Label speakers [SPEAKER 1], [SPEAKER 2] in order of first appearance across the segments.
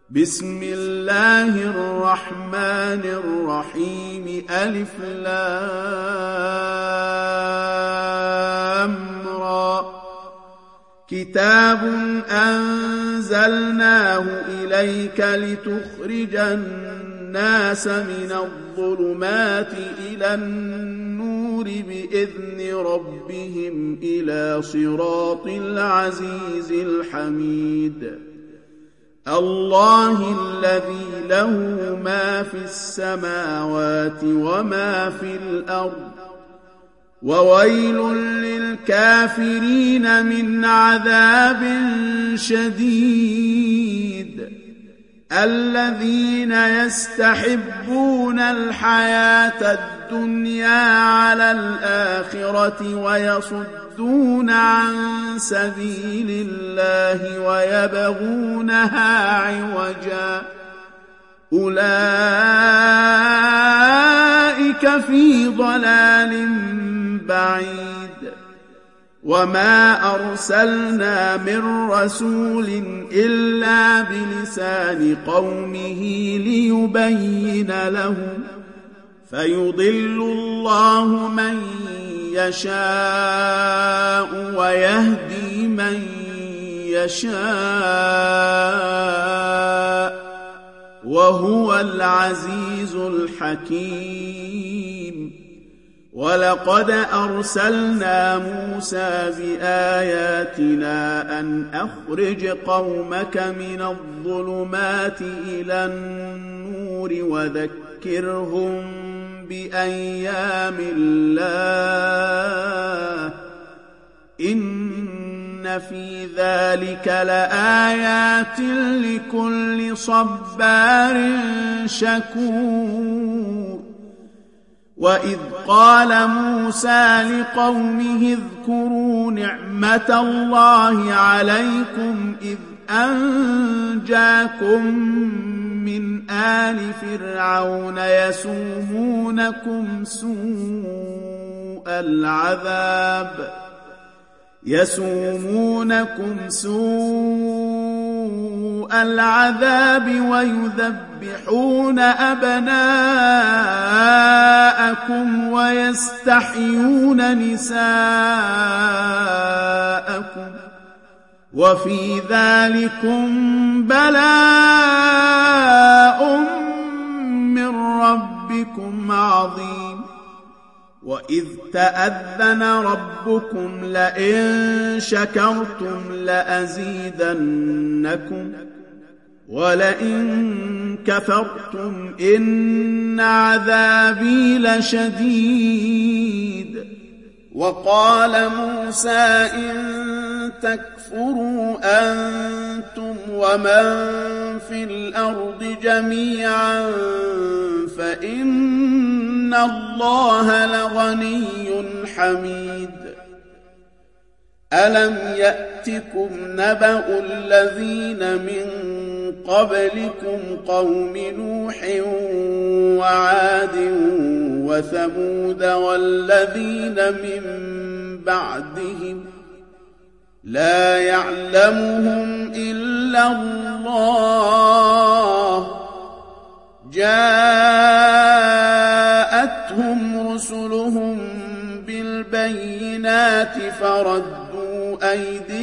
[SPEAKER 1] بسم الله الرحمن الرحيم ألف لام را كتاب أنزلناه إليك لتخرج الناس من الظلمات إلى النور بإذن ربهم إلى صراط العزيز الحميد الله الذي له ما في السماوات وما في الأرض وويل للكافرين من عذاب شديد الذين يستحبون الحياة الدنيا على الآخرة ويصدون عن سبيل الله ويبغونها عوجا أولئك في ضلال بعيد وما أرسلنا من رسول إلا بلسان قومه ليبين لهم فيضل الله من يشاء ويهدي من يشاء وهو العزيز الحكيم ولقد أرسلنا موسى بآياتنا أن أخرج قومك من الظلمات إلى النور وذكرهم بأيام الله إن في ذلك لآيات لكل صبار شكور وإذ قال موسى لقومه اذكروا نعمة الله عليكم إذ أنجاكم من آل فرعون يسومونكم سوء العذاب ويذبحون أبناءكم ويستحيون نساءكم وفي ذلكم بلاء من ربكم عظيم وإذ تأذن ربكم لئن شكرتم لأزيدنكم ولئن كفرتم إن عذابي لشديد وقال موسى إن تكفروا أنتم ومن في الأرض جميعا فإن الله لغني حميد ألم يأتكم نبأ الذين من قبلكم قوم نوح وعاد وثمود والذين من بعدهم لا يعلمهم إلا الله جاءتهم رسلهم بالبينات فردوا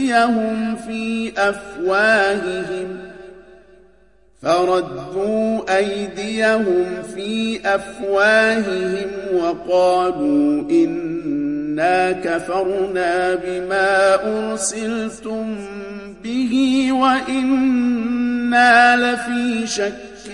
[SPEAKER 1] أيديهم في أفواههم وقالوا إنا كفرنا بما أرسلتم به وإنا لفي شك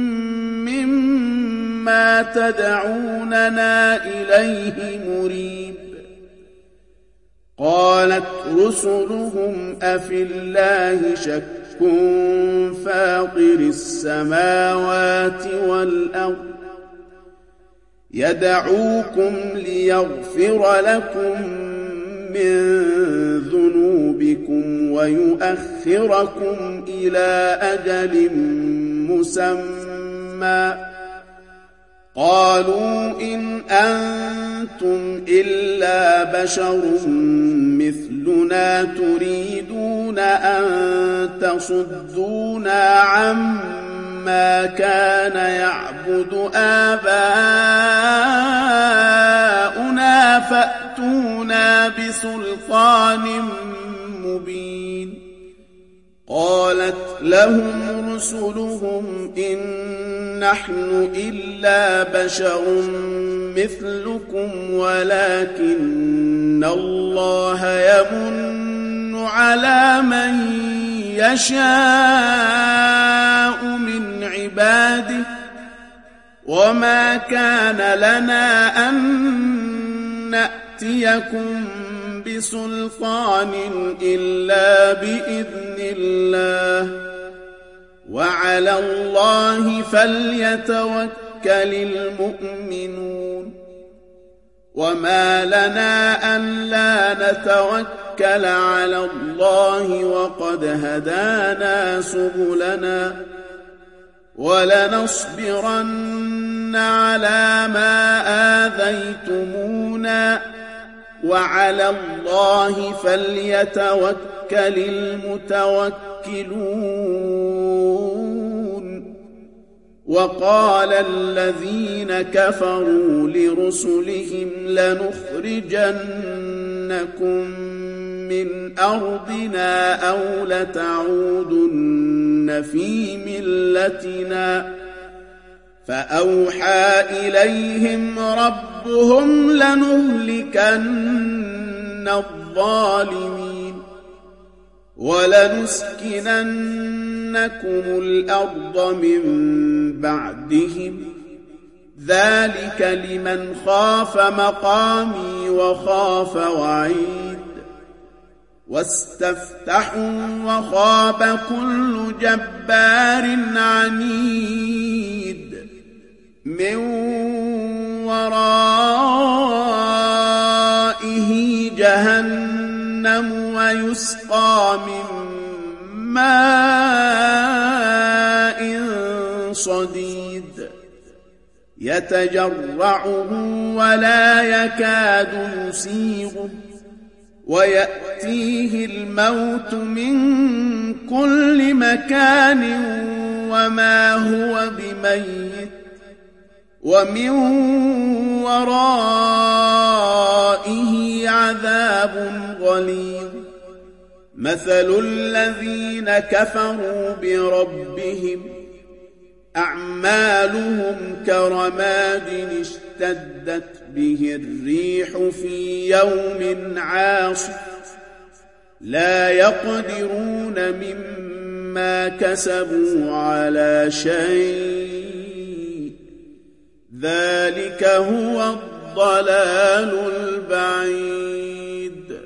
[SPEAKER 1] مما تدعوننا إليه مريب قالت رسلهم أفي الله شك فاطر السماوات والأرض يدعوكم ليغفر لكم من ذنوبكم ويؤخركم إلى أجل مسمى قالوا إن أنتم إلا بشر مثلنا تريدون أن تصدونا عما كان يعبد آباؤنا فأتونا بسلطان مبين. قالت لهم رسلهم إن نحن إلا بشر مثلكم ولكن الله يمن على من يشاء من عباده وما كان لنا أن نأتيكم بسلطان إلا بإذن الله وعلى الله فليتوكل المؤمنون. وما لنا ألا نتوكل على الله وقد هدانا سبلنا ولنصبرن على ما آذيتمونا وعلى الله فليتوكل المتوكلون. وقال الذين كفروا لرسلهم لنخرجنكم من أرضنا أو لتعودن في ملتنا فأوحى إليهم ربهم لنهلكن الظالمين ولنسكننكم الأرض من بعدهم ذلك لمن خاف مقامي وخاف وعيد. واستفتحوا وخاب كل جبار عنيد من ورائه جهنم ويسقى من ماء صديد يتجرعه ولا يكاد يسيغه ويأتيه الموت من كل مكان وما هو بميت ومن ورائه عذاب غليظ. مثل الذين كفروا بربهم أعمالهم كرماد اشتدت به الريح في يوم عاصف لا يقدرون مما كسبوا على شيء ذلك هو الضلال البعيد.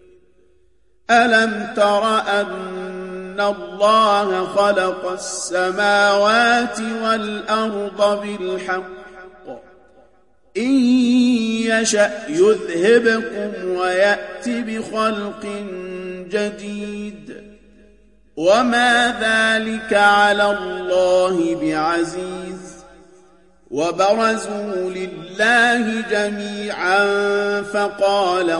[SPEAKER 1] ألم تر أن الله خلق السماوات والأرض بالحق إن يشأ يذهبكم ويأت بخلق جديد وما ذلك على الله بعزيز. وبرزوا لله جميعا فقال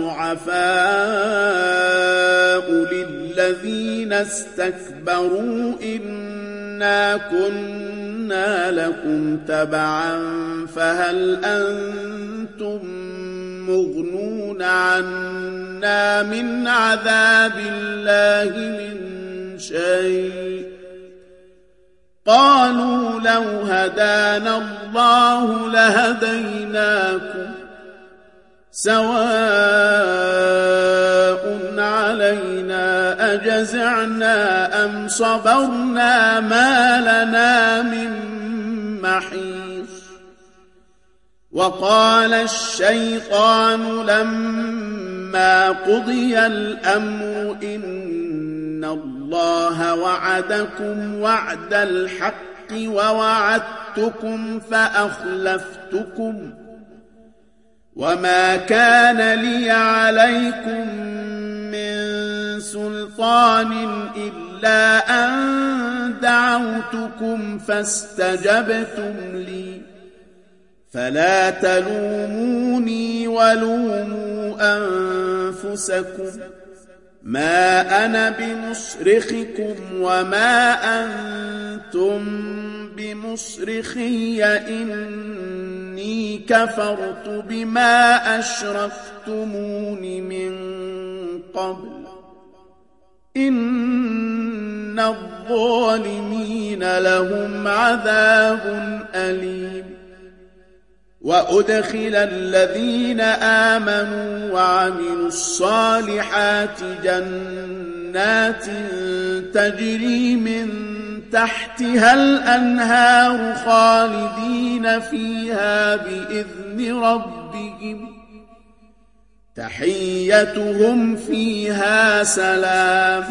[SPEAKER 1] الضعفاء للذين استكبروا إنا كنا لكم تبعا فهل أنتم مغنون عنا من عذاب الله من شيء قالوا لو هدانا الله لهديناكم سواء علينا أجزعنا أم صبرنا ما لنا من محيص. وقال الشيطان لما قضي الأمر إن الله وعدكم وعد الحق ووعدتكم فأخلفتكم وما كان لي عليكم من سلطان إلا أن دعوتكم فاستجبتم لي فلا تلوموني ولوموا أنفسكم ما أنا بمصرخكم وما أنتم بمصرخي إني كفرت بما أشركتمون من قبل إن الظالمين لهم عذاب أليم وأدخل الذين آمنوا وعملوا الصالحات جنات تجري من تحتها الأنهار خالدين فيها بإذن ربهم تحيتهم فيها سلام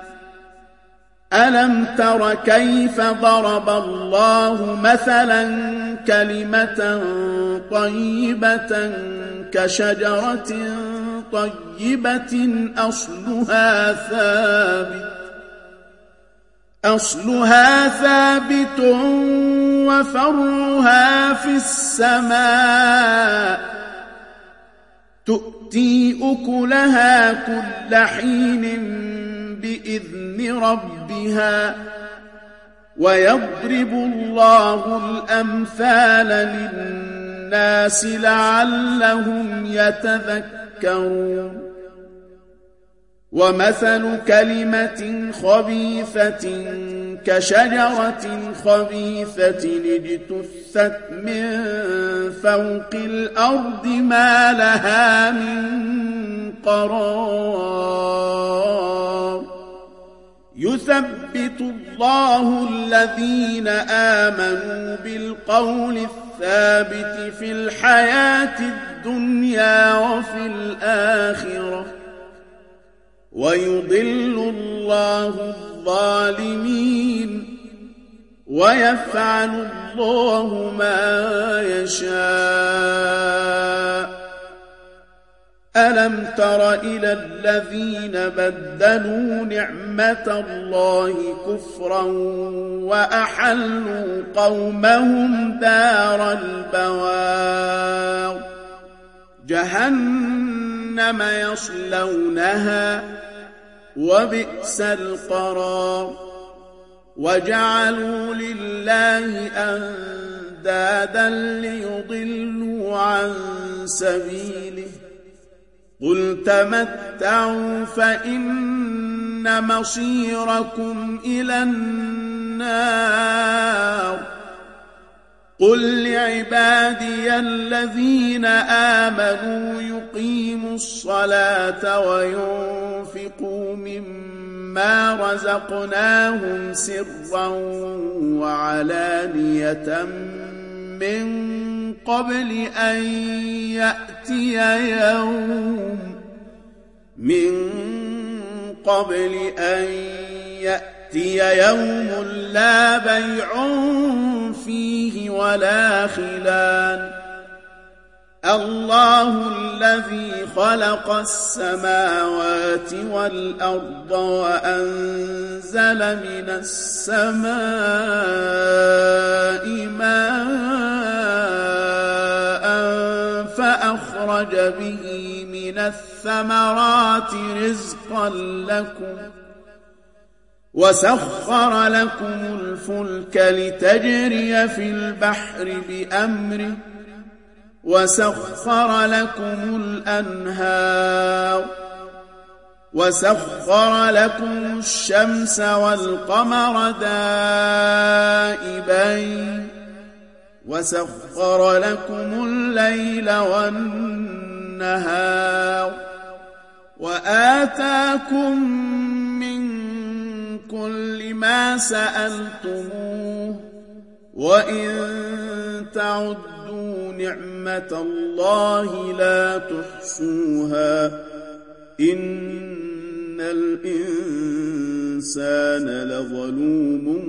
[SPEAKER 1] ألم تر كيف ضرب الله مثلا كلمة طيبة كشجرة طيبة أصلها ثابت وفرعها في السماء تؤتي أكلها كل حين بإذن ربها ويضرب الله الأمثال للناس لعلهم يتذكرون ومثل كلمة خبيثة كشجرة خبيثة اجتثت من فوق الأرض ما لها من قرار يثبت الله الذين آمنوا بالقول الثابت في الحياة الدنيا وفي الآخرة ويضل الله الظالمين ويفعل الله ما يشاء ألم تر إلى الذين بدلوا نعمة الله كفرا وأحلوا قومهم دار البوار جهنم يصلونها وبئس القرار وجعلوا لله أندادا ليضلوا عن سبيله قل تمتعوا فإن مصيركم إلى النار قل لعبادي الذين آمنوا يقيموا الصلاة وينفقوا مما رزقناهم سرا وعلانية من قبل أن يأتي يوم لا بيع فيه ولا خلال الله الذي خلق السماوات والأرض وأنزل من السماء ماء فأخرج به من الثمرات رزقا لكم وسخر لكم الفلك لتجري في البحر بأمره وسخر لكم الأنهار وسخر لكم الشمس والقمر دائبين وسخر لكم الليل والنهار وآتاكم من كل ما سألتموه وإن تعدوا نعمة الله لا تحصوها إن الإنسان لظلوم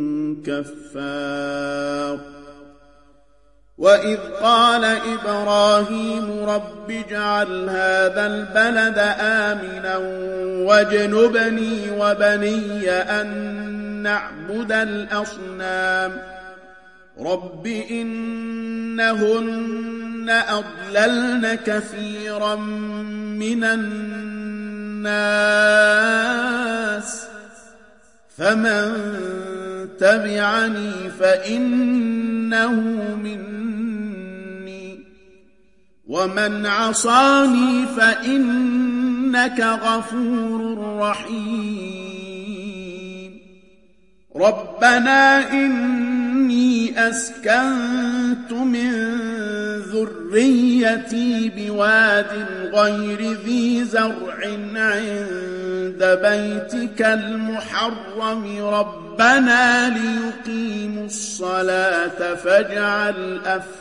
[SPEAKER 1] كفار وإذ قال إبراهيم رب اجعل هذا البلد آمنا واجنبني وبني أن نعبد الأصنام رب إنهن أضللن كثيرا من الناس فمن تبعني فإنه مني ومن عصاني فإنك غفور رحيم ربنا إني أسكنت من ذريتي بواد غير ذي زرع عند بيتك المحرم ربنا ليقيموا الصلاة فاجعل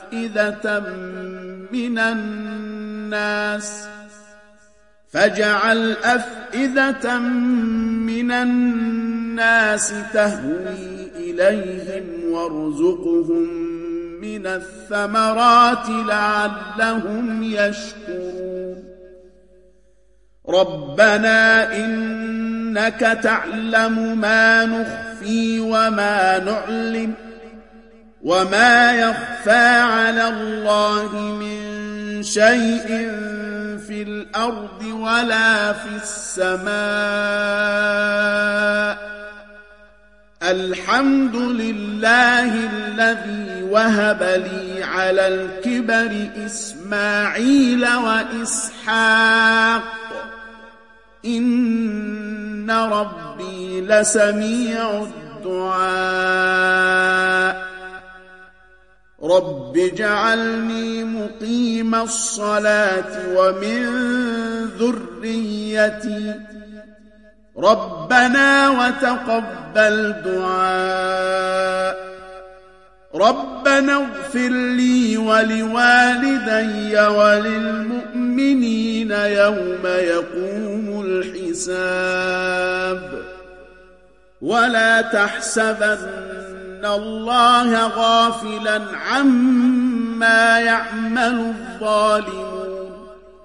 [SPEAKER 1] أفئدة من الناس تهوي إليهم وارزقهم من الثمرات لعلهم يشكرون ربنا إنك تعلم ما نخفي وما نعلن وما يخفى على الله من شيء في الأرض ولا في السماء الحمد لله الذي وهب لي على الكبر إسماعيل وإسحاق إن ربي لسميع الدعاء رب اجعلني مقيم الصلاة ومن ذريتي ربنا وتقبل دعاء ربنا اغفر لي ولوالدي وللمؤمنين يوم يقوم الحساب ولا تحسبن الله غافلا عما يعمل الظالمون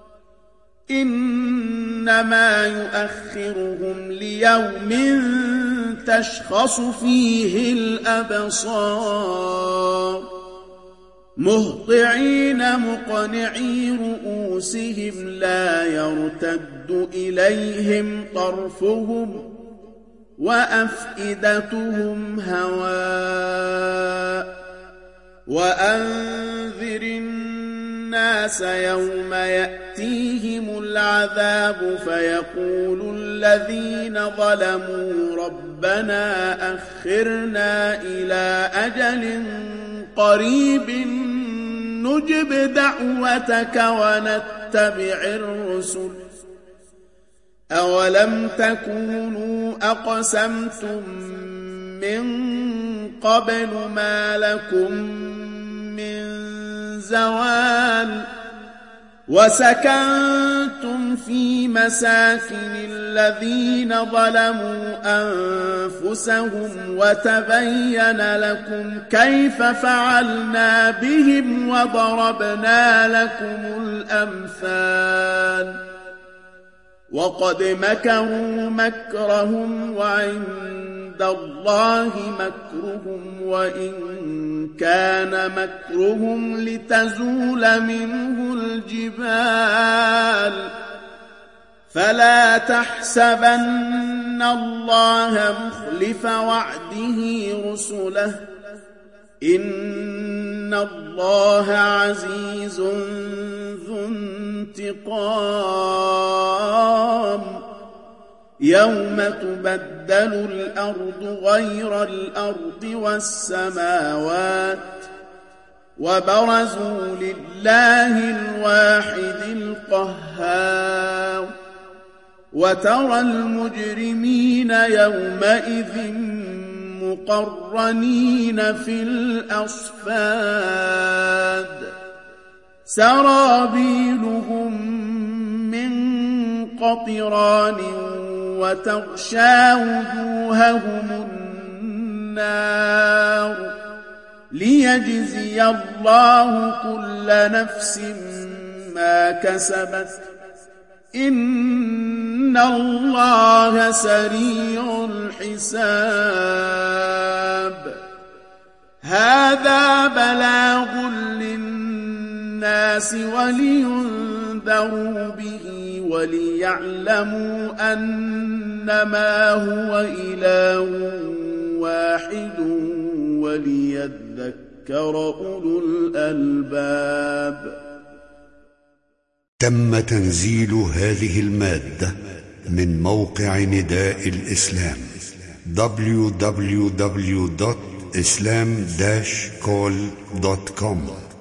[SPEAKER 1] إنما يؤخرهم ليوم تشخص فيه الأبصار مهطعين مقنعي رؤوسهم لا يرتد إليهم طرفهم وأفئدتهم هواء وأنذر الناس يوم يأتيهم العذاب فيقول الذين ظلموا ربنا أخرنا إلى أجل قريب نجب دعوتك ونتبع الرسل أولم تكونوا أقسمتم من قبل ما لكم من زوال وسكنتم في مساكن الذين ظلموا أنفسهم وتبين لكم كيف فعلنا بهم وضربنا لكم الأمثال وقد مكروا مكرهم وعند الله مكرهم وإن كان مكرهم لتزول منه الجبال فلا تحسبن الله مخلف وعده رسله إن الله عزيز ذو انتقام يوم تبدل الأرض غير الأرض والسماوات وبرزوا لله الواحد القهار وترى المجرمين يومئذ مقرنين في الأصفاد سرابيلهم من قطران وتغشى وجوههم النار ليجزي الله كل نفس ما كسبت إن الله سريع الحساب هذا بلاغ للناس ولينذروا به وليعلموا أنما هو إله واحد وليذكر أولو الألباب.
[SPEAKER 2] تم تنزيل هذه المادة من موقع نداء الإسلام www.islam-call.com